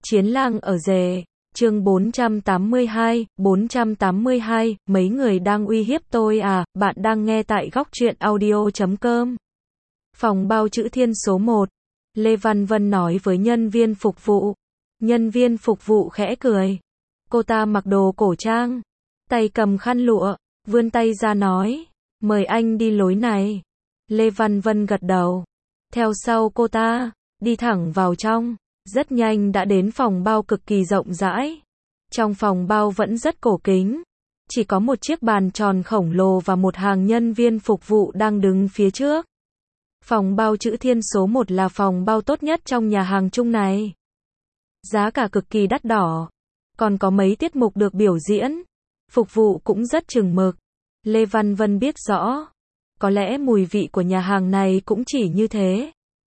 Chiến lang ở rể, chương 482, mấy người đang uy hiếp tôi à, bạn đang nghe tại góc truyện audio.com. Phòng bao chữ Thiên số 1, Lê Văn Vân nói với nhân viên phục vụ. Nhân viên phục vụ khẽ cười. Cô ta mặc đồ cổ trang, tay cầm khăn lụa, vươn tay ra nói, mời anh đi lối này. Lê Văn Vân gật đầu, theo sau cô ta, đi thẳng vào trong. Rất nhanh đã đến phòng bao cực kỳ rộng rãi. Trong phòng bao vẫn rất cổ kính. Chỉ có một chiếc bàn tròn khổng lồ và một hàng nhân viên phục vụ đang đứng phía trước. Phòng bao chữ Thiên số 1 là phòng bao tốt nhất trong nhà hàng chung này. Giá cả cực kỳ đắt đỏ. Còn có mấy tiết mục được biểu diễn. Phục vụ cũng rất chừng mực. Lê Văn Vân biết rõ. Có lẽ mùi vị của nhà hàng này cũng chỉ như thế.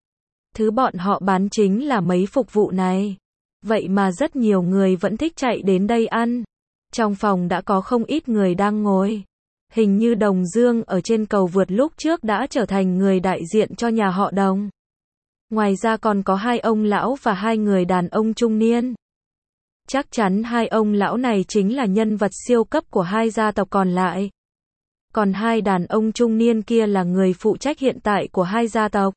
Thứ bọn họ bán chính là mấy phục vụ này. Vậy mà rất nhiều người vẫn thích chạy đến đây ăn. Trong phòng đã có không ít người đang ngồi. Hình như Đồng Dương ở trên cầu vượt lúc trước đã trở thành người đại diện cho nhà họ Đồng. Ngoài ra còn có hai ông lão và hai người đàn ông trung niên. Chắc chắn hai ông lão này chính là nhân vật siêu cấp của hai gia tộc còn lại. Còn hai đàn ông trung niên kia là người phụ trách hiện tại của hai gia tộc.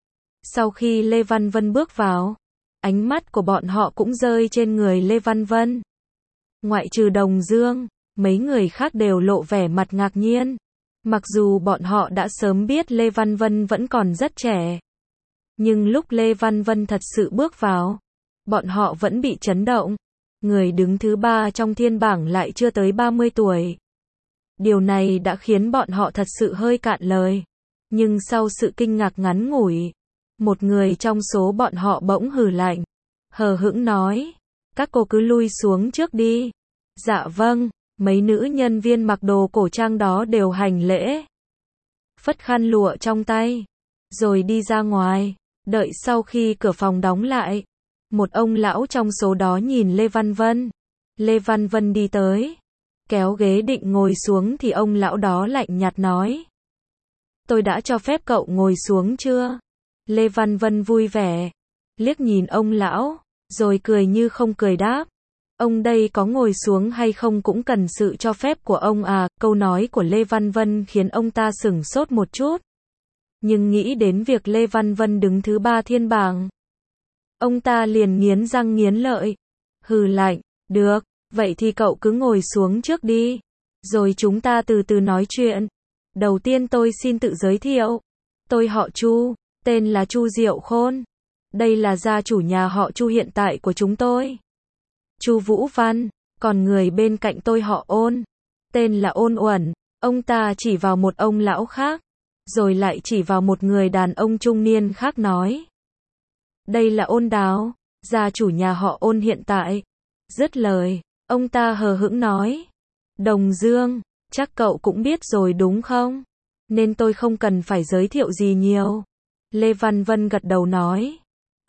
Sau khi Lê Văn Vân bước vào, ánh mắt của bọn họ cũng rơi trên người Lê Văn Vân. Ngoại trừ Đồng Dương, mấy người khác đều lộ vẻ mặt ngạc nhiên. Mặc dù bọn họ đã sớm biết Lê Văn Vân vẫn còn rất trẻ. Nhưng lúc Lê Văn Vân thật sự bước vào, bọn họ vẫn bị chấn động. Người đứng thứ 3 trong thiên bảng lại chưa tới 30 tuổi. Điều này đã khiến bọn họ thật sự hơi cạn lời. Nhưng sau sự kinh ngạc ngắn ngủi, một người trong số bọn họ bỗng hừ lạnh, hờ hững nói, các cô cứ lui xuống trước đi. Dạ vâng, mấy nữ nhân viên mặc đồ cổ trang đó đều hành lễ. Phất khăn lụa trong tay, rồi đi ra ngoài, đợi sau khi cửa phòng đóng lại. Một ông lão trong số đó nhìn Lê Văn Vân. Lê Văn Vân đi tới, kéo ghế định ngồi xuống thì ông lão đó lạnh nhạt nói, tôi đã cho phép cậu ngồi xuống chưa? Lê Văn Vân vui vẻ, liếc nhìn ông lão, rồi cười như không cười đáp. Ông đây có ngồi xuống hay không cũng cần sự cho phép của ông à. Câu nói của Lê Văn Vân khiến ông ta sửng sốt một chút. Nhưng nghĩ đến việc Lê Văn Vân đứng thứ 3 thiên bảng, ông ta liền nghiến răng nghiến lợi. Hừ lạnh, được, vậy thì cậu cứ ngồi xuống trước đi. Rồi chúng ta từ từ nói chuyện. Đầu tiên tôi xin tự giới thiệu. Tôi họ Chu. Tên là Chu Diệu Khôn. Đây là gia chủ nhà họ Chu hiện tại của chúng tôi. Chu Vũ Văn, còn người bên cạnh tôi họ Ôn. Tên là Ôn Uẩn. Ông ta chỉ vào một ông lão khác, rồi lại chỉ vào một người đàn ông trung niên khác nói. Đây là Ôn Đào, gia chủ nhà họ Ôn hiện tại. Dứt lời, ông ta hờ hững nói. Đồng Dương, chắc cậu cũng biết rồi đúng không? Nên tôi không cần phải giới thiệu gì nhiều. Lê Văn Vân gật đầu nói.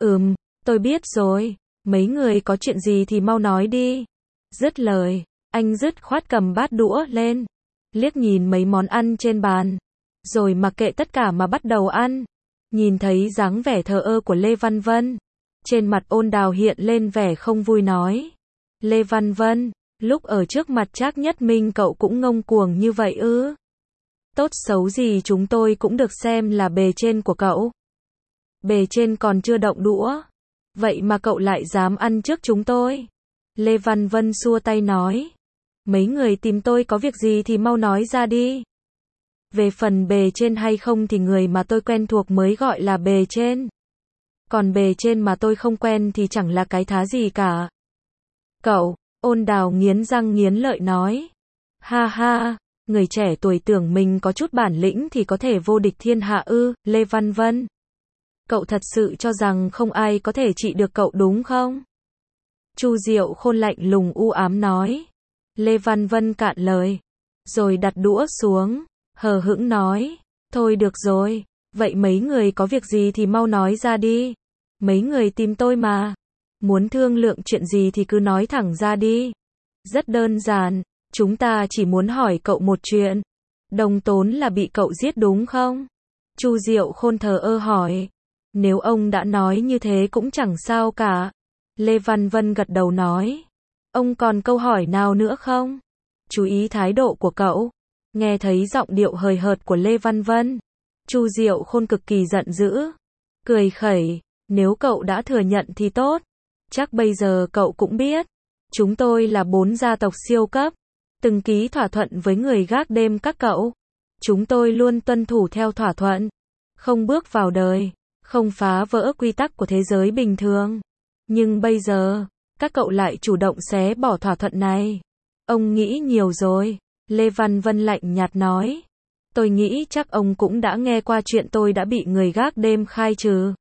Tôi biết rồi, mấy người có chuyện gì thì mau nói đi. Dứt lời, anh dứt khoát cầm bát đũa lên, liếc nhìn mấy món ăn trên bàn, rồi mặc kệ tất cả mà bắt đầu ăn. Nhìn thấy dáng vẻ thờ ơ của Lê Văn Vân, trên mặt Ôn Đào hiện lên vẻ không vui nói. Lê Văn Vân, lúc ở trước mặt Trác Nhất Minh cậu cũng ngông cuồng như vậy ư? Tốt xấu gì chúng tôi cũng được xem là bề trên của cậu. Bề trên còn chưa động đũa, vậy mà cậu lại dám ăn trước chúng tôi. Lê Văn Vân xua tay nói. Mấy người tìm tôi có việc gì thì mau nói ra đi. Về phần bề trên hay không thì người mà tôi quen thuộc mới gọi là bề trên. Còn bề trên mà tôi không quen thì chẳng là cái thá gì cả. Cậu, Ôn Đào nghiến răng nghiến lợi nói. Ha ha, người trẻ tuổi tưởng mình có chút bản lĩnh thì có thể vô địch thiên hạ ư? Lê Văn Vân, cậu thật sự cho rằng không ai có thể trị được cậu đúng không? Chu Diệu Khôn lạnh lùng u ám nói. Lê Văn Vân cạn lời, rồi đặt đũa xuống, hờ hững nói. Thôi được rồi, vậy mấy người có việc gì thì mau nói ra đi. Mấy người tìm tôi mà. Muốn thương lượng chuyện gì thì cứ nói thẳng ra đi. Rất đơn giản, chúng ta chỉ muốn hỏi cậu một chuyện. Đồng Tốn là bị cậu giết đúng không? Chu Diệu Khôn thờ ơ hỏi. Nếu ông đã nói như thế cũng chẳng sao cả. Lê Văn Vân gật đầu nói. Ông còn câu hỏi nào nữa không? Chú ý thái độ của cậu. Nghe thấy giọng điệu hời hợt của Lê Văn Vân, Chu Diệu Khôn cực kỳ giận dữ. Cười khẩy, nếu cậu đã thừa nhận thì tốt. Chắc bây giờ cậu cũng biết. Chúng tôi là 4 gia tộc siêu cấp. Từng ký thỏa thuận với người gác đêm các cậu. Chúng tôi luôn tuân thủ theo thỏa thuận. Không bước vào đời. Không phá vỡ quy tắc của thế giới bình thường. Nhưng bây giờ, các cậu lại chủ động xé bỏ thỏa thuận này. Ông nghĩ nhiều rồi. Lê Văn Vân lạnh nhạt nói. Tôi nghĩ chắc ông cũng đã nghe qua chuyện tôi đã bị người gác đêm khai trừ.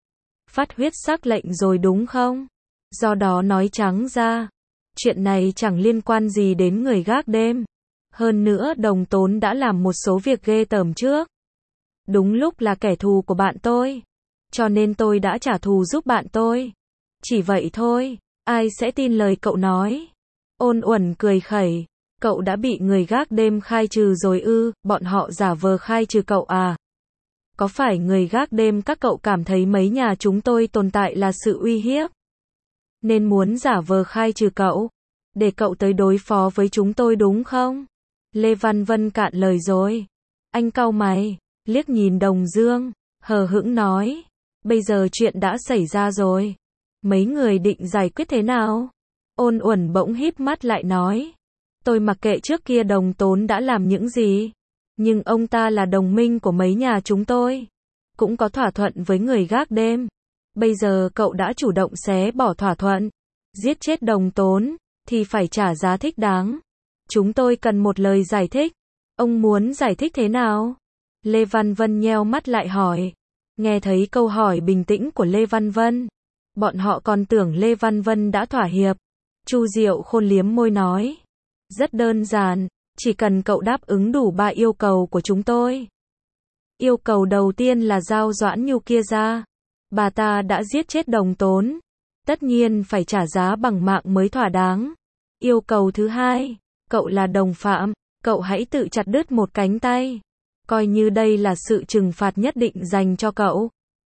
Phát huyết sắc lệnh rồi đúng không? Do đó nói trắng ra, chuyện này chẳng liên quan gì đến người gác đêm. Hơn nữa Đồng Tốn đã làm một số việc ghê tởm trước. Đúng lúc là kẻ thù của bạn tôi. Cho nên tôi đã trả thù giúp bạn tôi. Chỉ vậy thôi, ai sẽ tin lời cậu nói? Ôn Uẩn cười khẩy. Cậu đã bị người gác đêm khai trừ rồi ư? Bọn họ giả vờ khai trừ cậu à? Có phải người gác đêm các cậu cảm thấy mấy nhà chúng tôi tồn tại là sự uy hiếp, nên muốn giả vờ khai trừ cậu, để cậu tới đối phó với chúng tôi đúng không? Lê Văn Vân cạn lời rồi. Anh cau mày, liếc nhìn Đồng Dương, hờ hững nói. Bây giờ chuyện đã xảy ra rồi. Mấy người định giải quyết thế nào? Ôn Uẩn bỗng híp mắt lại nói. Tôi mặc kệ trước kia Đồng Tốn đã làm những gì. Nhưng ông ta là đồng minh của mấy nhà chúng tôi. Cũng có thỏa thuận với người gác đêm. Bây giờ cậu đã chủ động xé bỏ thỏa thuận. Giết chết Đồng Tốn, thì phải trả giá thích đáng. Chúng tôi cần một lời giải thích. Ông muốn giải thích thế nào? Lê Văn Vân nheo mắt lại hỏi. Nghe thấy câu hỏi bình tĩnh của Lê Văn Vân, bọn họ còn tưởng Lê Văn Vân đã thỏa hiệp. Chu Diệu Khôn liếm môi nói. Rất đơn giản, chỉ cần cậu đáp ứng đủ 3 yêu cầu của chúng tôi. Yêu cầu đầu tiên là giao Doãn Nhu kia ra. Bà ta đã giết chết Đồng Tốn. Tất nhiên phải trả giá bằng mạng mới thỏa đáng. Yêu cầu thứ hai, cậu là đồng phạm, cậu hãy tự chặt đứt một cánh tay. Coi như đây là sự trừng phạt nhất định dành cho cậu.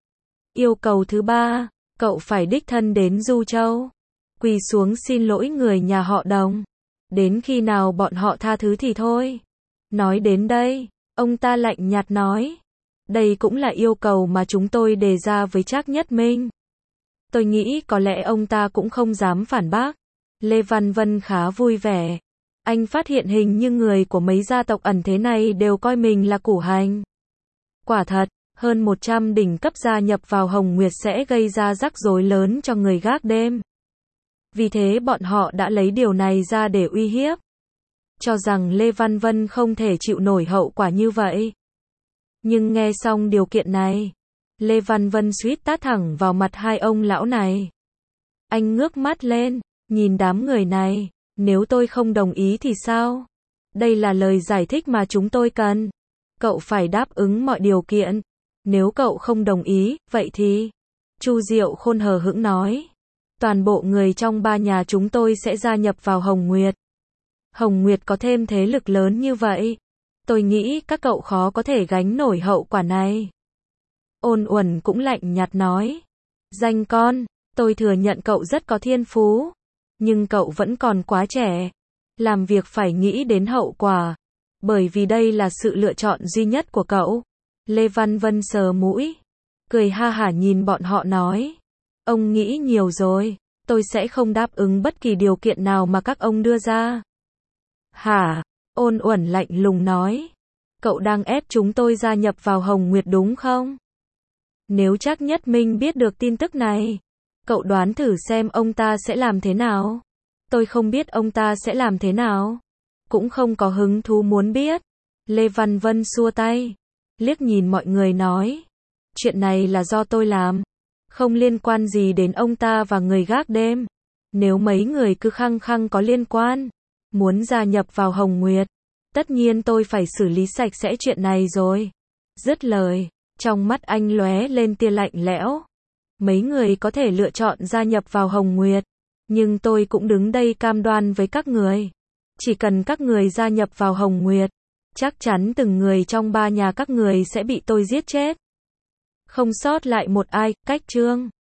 Yêu cầu thứ ba, cậu phải đích thân đến Du Châu. Quỳ xuống xin lỗi người nhà họ Đồng. Đến khi nào bọn họ tha thứ thì thôi. Nói đến đây, ông ta lạnh nhạt nói. Đây cũng là yêu cầu mà chúng tôi đề ra với Trác Nhất Minh. Tôi nghĩ có lẽ ông ta cũng không dám phản bác. Lê Văn Vân khá vui vẻ. Anh phát hiện hình như người của mấy gia tộc ẩn thế này đều coi mình là củ hành. Quả thật, hơn 100 đỉnh cấp gia nhập vào Hồng Nguyệt sẽ gây ra rắc rối lớn cho người gác đêm. Vì thế bọn họ đã lấy điều này ra để uy hiếp. Cho rằng Lê Văn Vân không thể chịu nổi hậu quả như vậy. Nhưng nghe xong điều kiện này, Lê Văn Vân suýt tát thẳng vào mặt hai ông lão này. Anh ngước mắt lên, nhìn đám người này. Nếu tôi không đồng ý thì sao? Đây là lời giải thích mà chúng tôi cần. Cậu phải đáp ứng mọi điều kiện. Nếu cậu không đồng ý, vậy thì... Chu Diệu Khôn hờ hững nói. Toàn bộ người trong 3 nhà chúng tôi sẽ gia nhập vào Hồng Nguyệt. Hồng Nguyệt có thêm thế lực lớn như vậy. Tôi nghĩ các cậu khó có thể gánh nổi hậu quả này. Ôn Uẩn cũng lạnh nhạt nói. Danh con, tôi thừa nhận cậu rất có thiên phú. Nhưng cậu vẫn còn quá trẻ. Làm việc phải nghĩ đến hậu quả. Bởi vì đây là sự lựa chọn duy nhất của cậu. Lê Văn Vân sờ mũi. Cười ha hả nhìn bọn họ nói. Ông nghĩ nhiều rồi. Tôi sẽ không đáp ứng bất kỳ điều kiện nào mà các ông đưa ra. Hả? Ôn Uẩn lạnh lùng nói. Cậu đang ép chúng tôi gia nhập vào Hồng Nguyệt đúng không? Nếu Trác Nhất Minh biết được tin tức này, cậu đoán thử xem ông ta sẽ làm thế nào? Tôi không biết ông ta sẽ làm thế nào. Cũng không có hứng thú muốn biết. Lê Văn Vân xua tay. Liếc nhìn mọi người nói. Chuyện này là do tôi làm. Không liên quan gì đến ông ta và người gác đêm. Nếu mấy người cứ khăng khăng có liên quan, muốn gia nhập vào Hồng Nguyệt, tất nhiên tôi phải xử lý sạch sẽ chuyện này rồi. Dứt lời, trong mắt anh lóe lên tia lạnh lẽo. Mấy người có thể lựa chọn gia nhập vào Hồng Nguyệt, nhưng tôi cũng đứng đây cam đoan với các người. Chỉ cần các người gia nhập vào Hồng Nguyệt, chắc chắn từng người trong 3 nhà các người sẽ bị tôi giết chết. Không sót lại một ai, cách chương.